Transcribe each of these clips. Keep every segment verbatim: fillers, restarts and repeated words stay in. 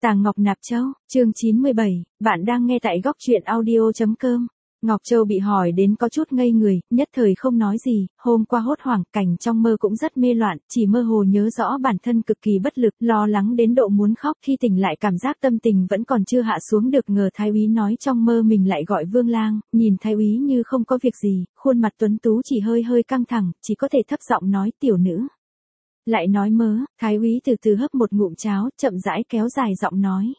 Tàng Ngọc Nạp Châu, chương chín mươi bảy, bạn đang nghe tại góc truyện audio chấm com. Ngọc Châu bị hỏi đến có chút ngây người, nhất thời không nói gì, hôm qua hốt hoảng, cảnh trong mơ cũng rất mê loạn, chỉ mơ hồ nhớ rõ bản thân cực kỳ bất lực, lo lắng đến độ muốn khóc, khi tỉnh lại cảm giác tâm tình vẫn còn chưa hạ xuống được, ngờ Thái úy nói trong mơ mình lại gọi Vương Lang, nhìn Thái úy như không có việc gì, khuôn mặt tuấn tú chỉ hơi hơi căng thẳng, chỉ có thể thấp giọng nói tiểu nữ. Lại nói mớ, Thái úy từ từ hấp một ngụm cháo, chậm rãi kéo dài giọng nói.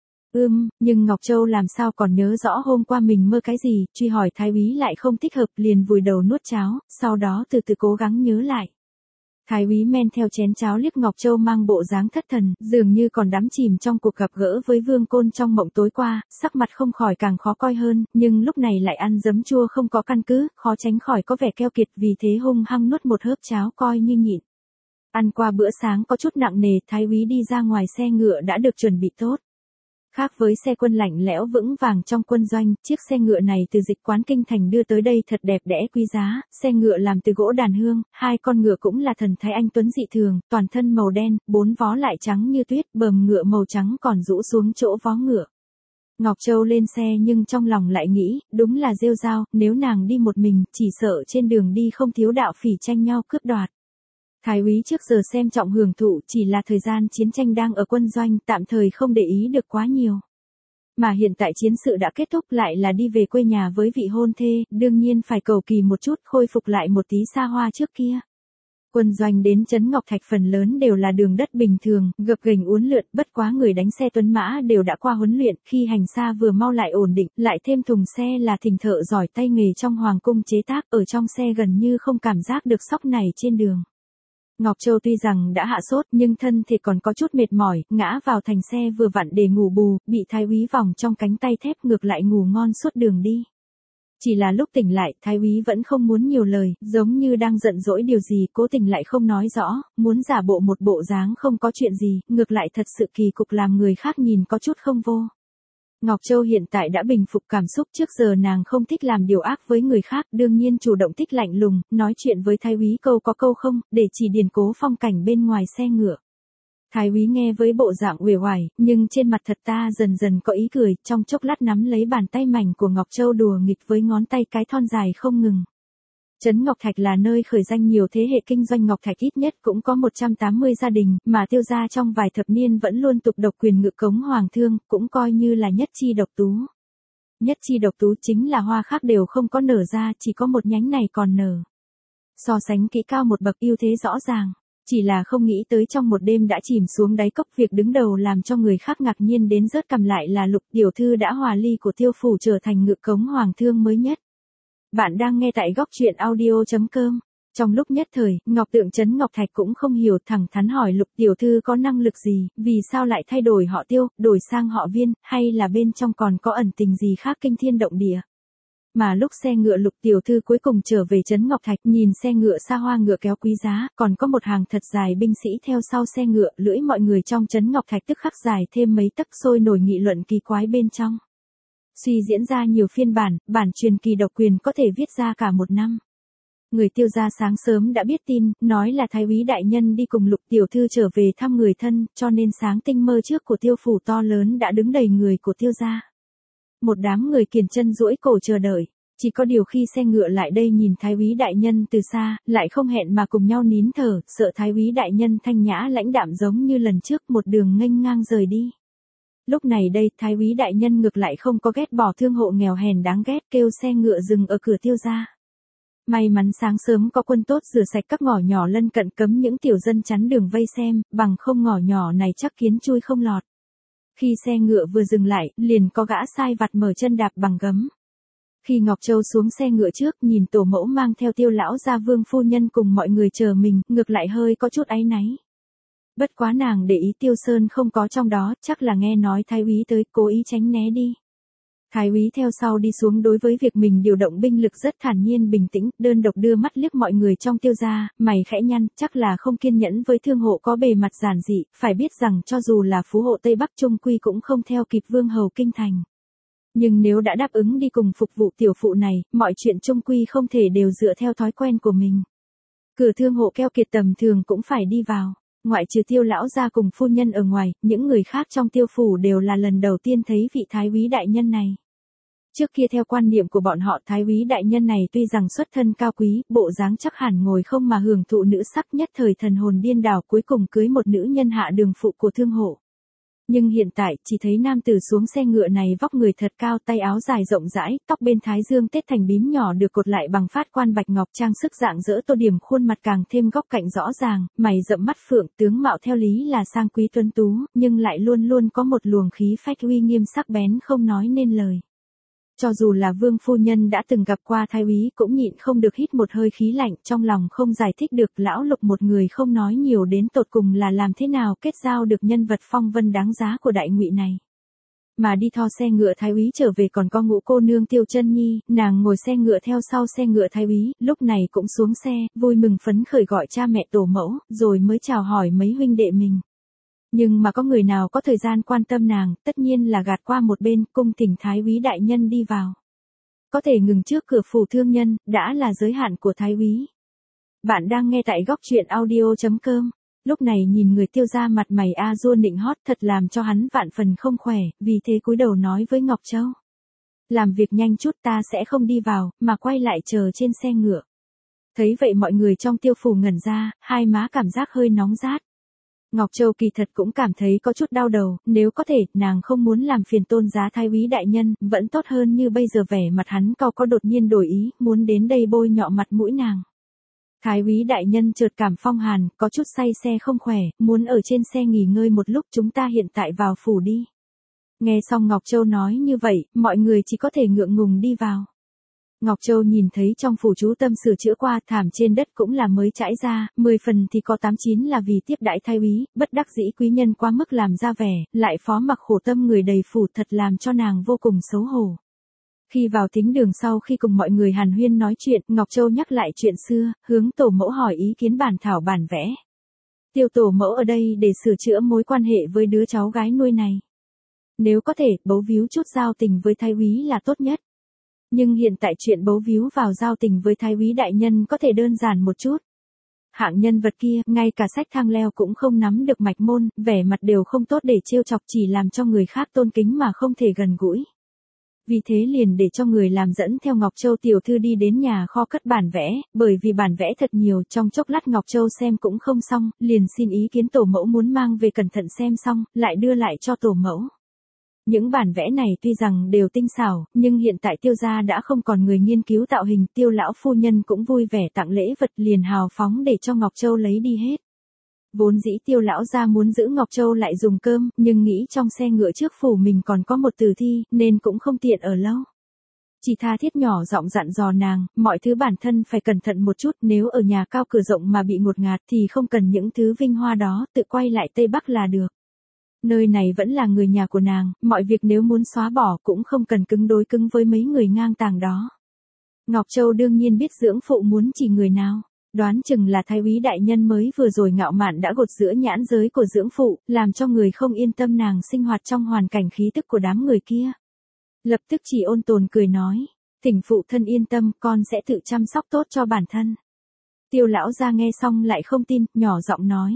Ưm, nhưng Ngọc Châu làm sao còn nhớ rõ hôm qua mình mơ cái gì, truy hỏi Thái úy lại không thích hợp, liền vùi đầu nuốt cháo, sau đó từ từ cố gắng nhớ lại. Thái úy men theo chén cháo liếc Ngọc Châu mang bộ dáng thất thần, dường như còn đắm chìm trong cuộc gặp gỡ với Vương Côn trong mộng tối qua, sắc mặt không khỏi càng khó coi hơn, nhưng lúc này lại ăn giấm chua không có căn cứ, khó tránh khỏi có vẻ keo kiệt, vì thế hung hăng nuốt một hớp cháo coi như nhịn. Ăn qua bữa sáng có chút nặng nề, Thái úy đi ra ngoài xe ngựa đã được chuẩn bị tốt. Khác với xe quân lạnh lẽo vững vàng trong quân doanh, chiếc xe ngựa này từ Dịch Quán kinh thành đưa tới đây thật đẹp đẽ quý giá, xe ngựa làm từ gỗ đàn hương, hai con ngựa cũng là thần thái anh tuấn dị thường, toàn thân màu đen, bốn vó lại trắng như tuyết, bờm ngựa màu trắng còn rũ xuống chỗ vó ngựa. Ngọc Châu lên xe nhưng trong lòng lại nghĩ, đúng là rêu rao, nếu nàng đi một mình, chỉ sợ trên đường đi không thiếu đạo phỉ tranh nhau cướp đoạt. Thái úy trước giờ xem trọng hưởng thụ, chỉ là thời gian chiến tranh đang ở quân doanh, tạm thời không để ý được quá nhiều. Mà hiện tại chiến sự đã kết thúc, lại là đi về quê nhà với vị hôn thê, đương nhiên phải cầu kỳ một chút, khôi phục lại một tí xa hoa trước kia. Quân doanh đến trấn Ngọc Thạch phần lớn đều là đường đất bình thường, gập ghềnh uốn lượn, bất quá người đánh xe tuấn mã đều đã qua huấn luyện, khi hành xa vừa mau lại ổn định, lại thêm thùng xe là thình thợ giỏi tay nghề trong hoàng cung chế tác, ở trong xe gần như không cảm giác được sóc này trên đường. Ngọc Châu tuy rằng đã hạ sốt nhưng thân thể còn có chút mệt mỏi, ngã vào thành xe vừa vặn để ngủ bù, bị Thái úy vòng trong cánh tay thép ngược lại ngủ ngon suốt đường đi. Chỉ là lúc tỉnh lại, Thái úy vẫn không muốn nhiều lời, giống như đang giận dỗi điều gì, cố tình lại không nói rõ, muốn giả bộ một bộ dáng không có chuyện gì, ngược lại thật sự kỳ cục làm người khác nhìn có chút không vô. Ngọc Châu hiện tại đã bình phục cảm xúc, trước giờ nàng không thích làm điều ác với người khác, đương nhiên chủ động thích lạnh lùng, nói chuyện với Thái úy câu có câu không, để chỉ điền cố phong cảnh bên ngoài xe ngựa. Thái úy nghe với bộ dạng uể oải, nhưng trên mặt thật ta dần dần có ý cười, trong chốc lát nắm lấy bàn tay mảnh của Ngọc Châu đùa nghịch với ngón tay cái thon dài không ngừng. Trấn Ngọc Thạch là nơi khởi danh nhiều thế hệ kinh doanh Ngọc Thạch, ít nhất cũng có một trăm tám mươi gia đình, mà Tiêu gia trong vài thập niên vẫn luôn tục độc quyền ngự cống hoàng thương, cũng coi như là nhất chi độc tú. Nhất chi độc tú chính là hoa khác đều không có nở ra, chỉ có một nhánh này còn nở. So sánh kỹ cao một bậc ưu thế rõ ràng, chỉ là không nghĩ tới trong một đêm đã chìm xuống đáy cốc, việc đứng đầu làm cho người khác ngạc nhiên đến rớt cằm lại là Lục tiểu thư đã hòa ly của Tiêu phủ trở thành ngự cống hoàng thương mới nhất. Bạn đang nghe tại góc truyện audio chấm com. Trong lúc nhất thời, Ngọc Tượng trấn Ngọc Thạch cũng không hiểu, thẳng thắn hỏi Lục tiểu thư có năng lực gì, vì sao lại thay đổi họ Tiêu, đổi sang họ Viên, hay là bên trong còn có ẩn tình gì khác kinh thiên động địa. Mà lúc xe ngựa Lục tiểu thư cuối cùng trở về trấn Ngọc Thạch, nhìn xe ngựa xa hoa ngựa kéo quý giá, còn có một hàng thật dài binh sĩ theo sau xe ngựa, lưỡi mọi người trong trấn Ngọc Thạch tức khắc dài thêm mấy tấc, sôi nổi nghị luận kỳ quái bên trong. Suy diễn ra nhiều phiên bản, bản truyền kỳ độc quyền có thể viết ra cả một năm. Người Tiêu gia sáng sớm đã biết tin, nói là Thái úy đại nhân đi cùng Lục tiểu thư trở về thăm người thân, cho nên sáng tinh mơ trước của Tiêu phủ to lớn đã đứng đầy người của Tiêu gia. Một đám người kiền chân duỗi cổ chờ đợi, chỉ có điều khi xe ngựa lại đây nhìn Thái úy đại nhân từ xa, lại không hẹn mà cùng nhau nín thở, sợ Thái úy đại nhân thanh nhã lãnh đạm giống như lần trước, một đường nghênh ngang rời đi. Lúc này đây, Thái úy đại nhân ngược lại không có ghét bỏ thương hộ nghèo hèn đáng ghét, kêu xe ngựa dừng ở cửa Tiêu gia. May mắn sáng sớm có quân tốt rửa sạch các ngõ nhỏ lân cận, cấm những tiểu dân chắn đường vây xem, bằng không ngõ nhỏ này chắc kiến chui không lọt. Khi xe ngựa vừa dừng lại, liền có gã sai vặt mở chân đạp bằng gấm. Khi Ngọc Châu xuống xe ngựa trước, nhìn tổ mẫu mang theo Tiêu lão gia Vương phu nhân cùng mọi người chờ mình, ngược lại hơi có chút áy náy. Bất quá nàng để ý Tiêu Sơn không có trong đó, chắc là nghe nói Thái úy tới, cố ý tránh né đi. Thái úy theo sau đi xuống, đối với việc mình điều động binh lực rất thản nhiên bình tĩnh, đơn độc đưa mắt liếc mọi người trong Tiêu gia, mày khẽ nhăn, chắc là không kiên nhẫn với thương hộ có bề mặt giản dị, phải biết rằng cho dù là phú hộ Tây Bắc trung quy cũng không theo kịp vương hầu kinh thành. Nhưng nếu đã đáp ứng đi cùng phục vụ tiểu phụ này, mọi chuyện trung quy không thể đều dựa theo thói quen của mình. Cửa thương hộ keo kiệt tầm thường cũng phải đi vào. Ngoại trừ Tiêu lão gia cùng phu nhân ở ngoài, những người khác trong Tiêu phủ đều là lần đầu tiên thấy vị thái úy đại nhân này. Trước kia theo quan niệm của bọn họ, thái úy đại nhân này tuy rằng xuất thân cao quý, bộ dáng chắc hẳn ngồi không mà hưởng thụ nữ sắc, nhất thời thần hồn điên đảo, cuối cùng cưới một nữ nhân hạ đường phụ của thương hộ. Nhưng hiện tại, chỉ thấy nam tử xuống xe ngựa này vóc người thật cao, tay áo dài rộng rãi, tóc bên thái dương tết thành bím nhỏ được cột lại bằng phát quan bạch ngọc, trang sức dạng dỡ tô điểm khuôn mặt càng thêm góc cạnh rõ ràng, mày rậm mắt phượng, tướng mạo theo lý là sang quý tuấn tú, nhưng lại luôn luôn có một luồng khí phách uy nghiêm sắc bén không nói nên lời. Cho dù là vương phu nhân đã từng gặp qua thái úy cũng nhịn không được hít một hơi khí lạnh, trong lòng không giải thích được lão Lục một người không nói nhiều đến tột cùng là làm thế nào kết giao được nhân vật phong vân đáng giá của đại ngụy này. Mà đi tho xe ngựa thái úy trở về còn có ngũ cô nương Tiêu Chân Nhi, nàng ngồi xe ngựa theo sau xe ngựa thái úy, lúc này cũng xuống xe, vui mừng phấn khởi gọi cha mẹ tổ mẫu, rồi mới chào hỏi mấy huynh đệ mình. Nhưng mà có người nào có thời gian quan tâm nàng, tất nhiên là gạt qua một bên, cung thỉnh thái úy đại nhân đi vào. Có thể ngừng trước cửa phủ thương nhân, đã là giới hạn của thái úy. Bạn đang nghe tại góc truyện audio chấm com. Lúc này nhìn người Tiêu gia mặt mày a dua nịnh hót thật làm cho hắn vạn phần không khỏe, vì thế cúi đầu nói với Ngọc Châu. Làm việc nhanh chút, ta sẽ không đi vào, mà quay lại chờ trên xe ngựa. Thấy vậy mọi người trong Tiêu phủ ngẩn ra, hai má cảm giác hơi nóng rát. Ngọc Châu kỳ thật cũng cảm thấy có chút đau đầu, nếu có thể, nàng không muốn làm phiền Tôn giá thái úy đại nhân, vẫn tốt hơn như bây giờ vẻ mặt hắn cau có đột nhiên đổi ý, muốn đến đây bôi nhọ mặt mũi nàng. Thái úy đại nhân chợt cảm phong hàn, có chút say xe không khỏe, muốn ở trên xe nghỉ ngơi một lúc, chúng ta hiện tại vào phủ đi. Nghe xong Ngọc Châu nói như vậy, mọi người chỉ có thể ngượng ngùng đi vào. Ngọc Châu nhìn thấy trong phủ chú tâm sửa chữa qua, thảm trên đất cũng là mới trải ra, mười phần thì có tám chín là vì tiếp đãi thái úy, bất đắc dĩ quý nhân quá mức làm ra vẻ, lại phó mặc khổ tâm người đầy phủ, thật làm cho nàng vô cùng xấu hổ. Khi vào thính đường sau khi cùng mọi người hàn huyên nói chuyện, Ngọc Châu nhắc lại chuyện xưa, hướng tổ mẫu hỏi ý kiến bản thảo bản vẽ. Tiêu tổ mẫu ở đây để sửa chữa mối quan hệ với đứa cháu gái nuôi này. Nếu có thể, bấu víu chút giao tình với thái úy là tốt nhất. Nhưng hiện tại chuyện bấu víu vào giao tình với thái úy đại nhân có thể đơn giản một chút. Hạng nhân vật kia, ngay cả sách thang leo cũng không nắm được mạch môn, vẻ mặt đều không tốt để trêu chọc, chỉ làm cho người khác tôn kính mà không thể gần gũi. Vì thế liền để cho người làm dẫn theo Ngọc Châu tiểu thư đi đến nhà kho cất bản vẽ, bởi vì bản vẽ thật nhiều, trong chốc lát Ngọc Châu xem cũng không xong, liền xin ý kiến tổ mẫu muốn mang về cẩn thận xem xong, lại đưa lại cho tổ mẫu. Những bản vẽ này tuy rằng đều tinh xảo, nhưng hiện tại Tiêu gia đã không còn người nghiên cứu tạo hình, Tiêu lão phu nhân cũng vui vẻ tặng lễ vật, liền hào phóng để cho Ngọc Châu lấy đi hết. Vốn dĩ Tiêu lão gia muốn giữ Ngọc Châu lại dùng cơm, nhưng nghĩ trong xe ngựa trước phủ mình còn có một tử thi, nên cũng không tiện ở lâu. Chỉ tha thiết nhỏ giọng dặn dò nàng, mọi thứ bản thân phải cẩn thận một chút, nếu ở nhà cao cửa rộng mà bị ngột ngạt thì không cần những thứ vinh hoa đó, tự quay lại Tây Bắc là được. Nơi này vẫn là người nhà của nàng, mọi việc nếu muốn xóa bỏ cũng không cần cứng đối cứng với mấy người ngang tàng đó. Ngọc Châu đương nhiên biết dưỡng phụ muốn chỉ người nào, đoán chừng là thái úy đại nhân mới vừa rồi ngạo mạn đã gột giữa nhãn giới của dưỡng phụ, làm cho người không yên tâm nàng sinh hoạt trong hoàn cảnh khí tức của đám người kia. Lập tức chỉ ôn tồn cười nói, thỉnh phụ thân yên tâm, con sẽ tự chăm sóc tốt cho bản thân. Tiêu lão gia nghe xong lại không tin, nhỏ giọng nói.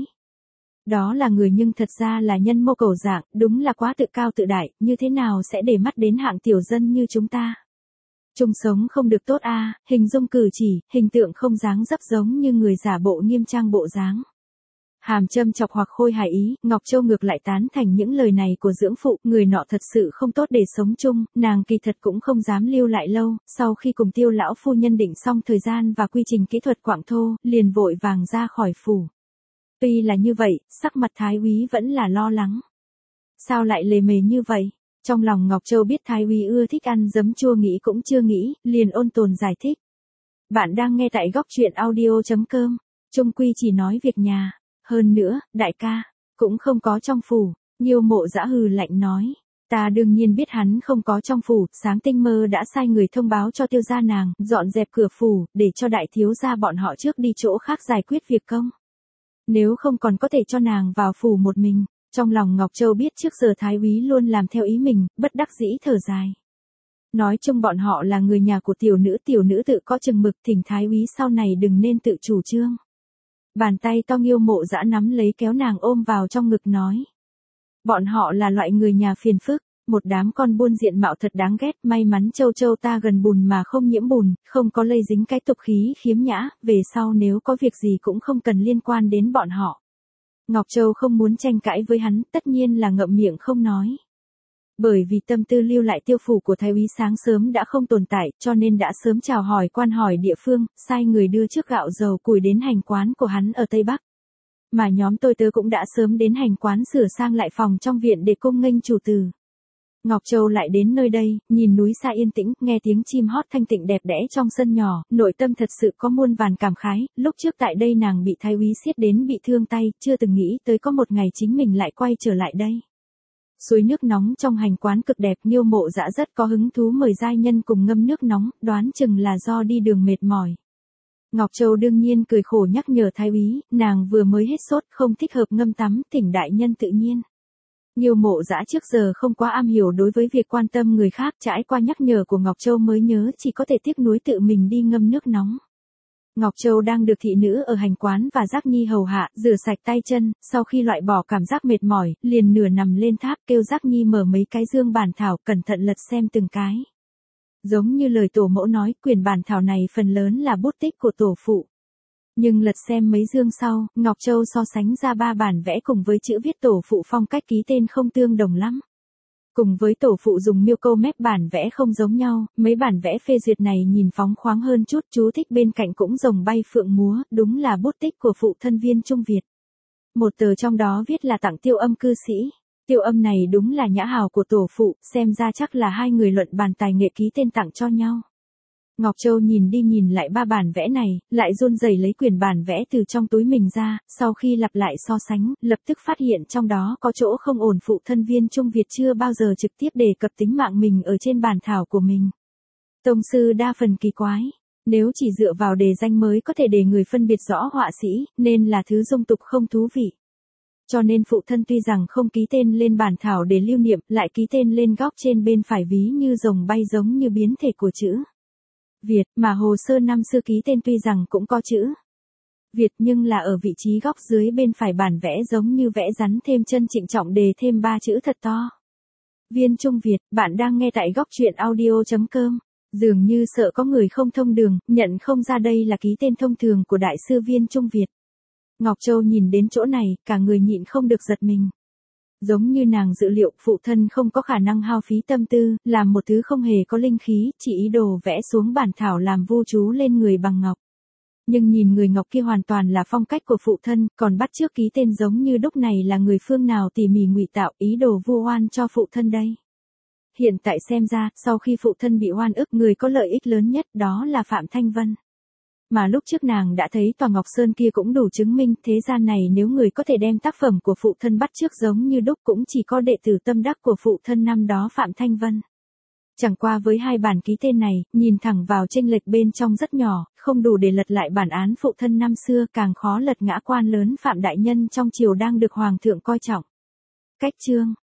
Đó là người nhưng thật ra là nhân mô cầu dạng, đúng là quá tự cao tự đại, như thế nào sẽ để mắt đến hạng tiểu dân như chúng ta. Chung sống không được tốt a, à, hình dung cử chỉ, hình tượng không dáng dấp giống như người giả bộ nghiêm trang bộ dáng. Hàm châm chọc hoặc khôi hài ý, Ngọc Châu ngược lại tán thành những lời này của dưỡng phụ, người nọ thật sự không tốt để sống chung, nàng kỳ thật cũng không dám lưu lại lâu, sau khi cùng Tiêu lão phu nhân định xong thời gian và quy trình kỹ thuật quảng thô, liền vội vàng ra khỏi phủ. Tuy là như vậy, sắc mặt thái úy vẫn là lo lắng. Sao lại lề mề như vậy? Trong lòng Ngọc Châu biết thái úy ưa thích ăn giấm chua nghĩ cũng chưa nghĩ, liền ôn tồn giải thích. Bạn đang nghe tại góc truyện audio chấm com, chung quy chỉ nói việc nhà. Hơn nữa, đại ca, cũng không có trong phủ, Nhiêu Mộ Dã hừ lạnh nói. Ta đương nhiên biết hắn không có trong phủ, sáng tinh mơ đã sai người thông báo cho Tiêu gia nàng, dọn dẹp cửa phủ, để cho đại thiếu gia bọn họ trước đi chỗ khác giải quyết việc công. Nếu không còn có thể cho nàng vào phủ một mình. Trong lòng Ngọc Châu biết trước giờ thái úy luôn làm theo ý mình, bất đắc dĩ thở dài. Nói chung bọn họ là người nhà của tiểu nữ, tiểu nữ tự có chừng mực, thỉnh thái úy sau này đừng nên tự chủ trương. Bàn tay to Nghiêu Mộ Dã nắm lấy kéo nàng ôm vào trong ngực nói. Bọn họ là loại người nhà phiền phức, một đám con buôn diện mạo thật đáng ghét, may mắn Châu Châu ta gần bùn mà không nhiễm bùn, không có lây dính cái tục khí khiếm nhã, về sau nếu có việc gì cũng không cần liên quan đến bọn họ. Ngọc Châu không muốn tranh cãi với hắn, tất nhiên là ngậm miệng không nói. Bởi vì tâm tư lưu lại tiêu phủ của thái úy sáng sớm đã không tồn tại, cho nên đã sớm chào hỏi quan hỏi địa phương, sai người đưa trước gạo dầu củi đến hành quán của hắn ở Tây Bắc. Mà nhóm tôi tớ cũng đã sớm đến hành quán sửa sang lại phòng trong viện để cung nghênh chủ tử. Ngọc Châu lại đến nơi đây, nhìn núi xa yên tĩnh, nghe tiếng chim hót thanh tịnh đẹp đẽ trong sân nhỏ, nội tâm thật sự có muôn vàn cảm khái, lúc trước tại đây nàng bị thái úy siết đến bị thương tay, chưa từng nghĩ tới có một ngày chính mình lại quay trở lại đây. Suối nước nóng trong hành quán cực đẹp, Nghiêu Mộ Dã rất có hứng thú mời giai nhân cùng ngâm nước nóng, đoán chừng là do đi đường mệt mỏi. Ngọc Châu đương nhiên cười khổ nhắc nhở thái úy, nàng vừa mới hết sốt, không thích hợp ngâm tắm, thỉnh đại nhân tự nhiên. Nghiêu Mộ Dã trước giờ không quá am hiểu đối với việc quan tâm người khác, trải qua nhắc nhở của Ngọc Châu mới nhớ chỉ có thể tiếc nuối tự mình đi ngâm nước nóng. Ngọc Châu đang được thị nữ ở hành quán và Giác Nhi hầu hạ, rửa sạch tay chân, sau khi loại bỏ cảm giác mệt mỏi, liền nửa nằm lên tháp kêu Giác Nhi mở mấy cái dương bản thảo, cẩn thận lật xem từng cái. Giống như lời tổ mẫu nói, quyển bản thảo này phần lớn là bút tích của tổ phụ. Nhưng lật xem mấy dương sau, Ngọc Châu so sánh ra ba bản vẽ cùng với chữ viết tổ phụ phong cách ký tên không tương đồng lắm. Cùng với tổ phụ dùng miêu câu mép bản vẽ không giống nhau, mấy bản vẽ phê duyệt này nhìn phóng khoáng hơn chút, chú thích bên cạnh cũng rồng bay phượng múa, đúng là bút tích của phụ thân Viên Trung Việt. Một tờ trong đó viết là tặng Tiêu Âm cư sĩ. Tiêu Âm này đúng là nhã hào của tổ phụ, xem ra chắc là hai người luận bàn tài nghệ ký tên tặng cho nhau. Ngọc Châu nhìn đi nhìn lại ba bản vẽ này, lại run rẩy lấy quyển bản vẽ từ trong túi mình ra, sau khi lặp lại so sánh, lập tức phát hiện trong đó có chỗ không ổn, phụ thân Viên Trung Việt chưa bao giờ trực tiếp đề cập tính mạng mình ở trên bản thảo của mình. Tông sư đa phần kỳ quái, nếu chỉ dựa vào đề danh mới có thể để người phân biệt rõ họa sĩ, nên là thứ dung tục không thú vị. Cho nên phụ thân tuy rằng không ký tên lên bản thảo để lưu niệm, lại ký tên lên góc trên bên phải ví như rồng bay giống như biến thể của chữ Việt, mà hồ sơ năm xưa ký tên tuy rằng cũng có chữ Việt nhưng là ở vị trí góc dưới bên phải bản vẽ giống như vẽ rắn thêm chân trịnh trọng đề thêm ba chữ thật to. Viên Trung Việt, bạn đang nghe tại góc truyện audio chấm com. Dường như sợ có người không thông đường, nhận không ra đây là ký tên thông thường của đại sư Viên Trung Việt. Ngọc Châu nhìn đến chỗ này, cả người nhịn không được giật mình. Giống như nàng dự liệu, phụ thân không có khả năng hao phí tâm tư, làm một thứ không hề có linh khí, chỉ ý đồ vẽ xuống bản thảo làm vu chú lên người bằng ngọc. Nhưng nhìn người ngọc kia hoàn toàn là phong cách của phụ thân, còn bắt chước ký tên giống như đúc này là người phương nào tỉ mỉ ngụy tạo ý đồ vu oan cho phụ thân đây. Hiện tại xem ra, sau khi phụ thân bị oan ức, người có lợi ích lớn nhất đó là Phạm Thanh Vân. Mà lúc trước nàng đã thấy tòa Ngọc Sơn kia cũng đủ chứng minh, thế gian này nếu người có thể đem tác phẩm của phụ thân bắt chước giống như đúc cũng chỉ có đệ tử tâm đắc của phụ thân năm đó Phạm Thanh Vân. Chẳng qua với hai bản ký tên này, nhìn thẳng vào chênh lệch bên trong rất nhỏ, không đủ để lật lại bản án phụ thân năm xưa, càng khó lật ngã quan lớn Phạm Đại Nhân trong triều đang được Hoàng thượng coi trọng. Cách chương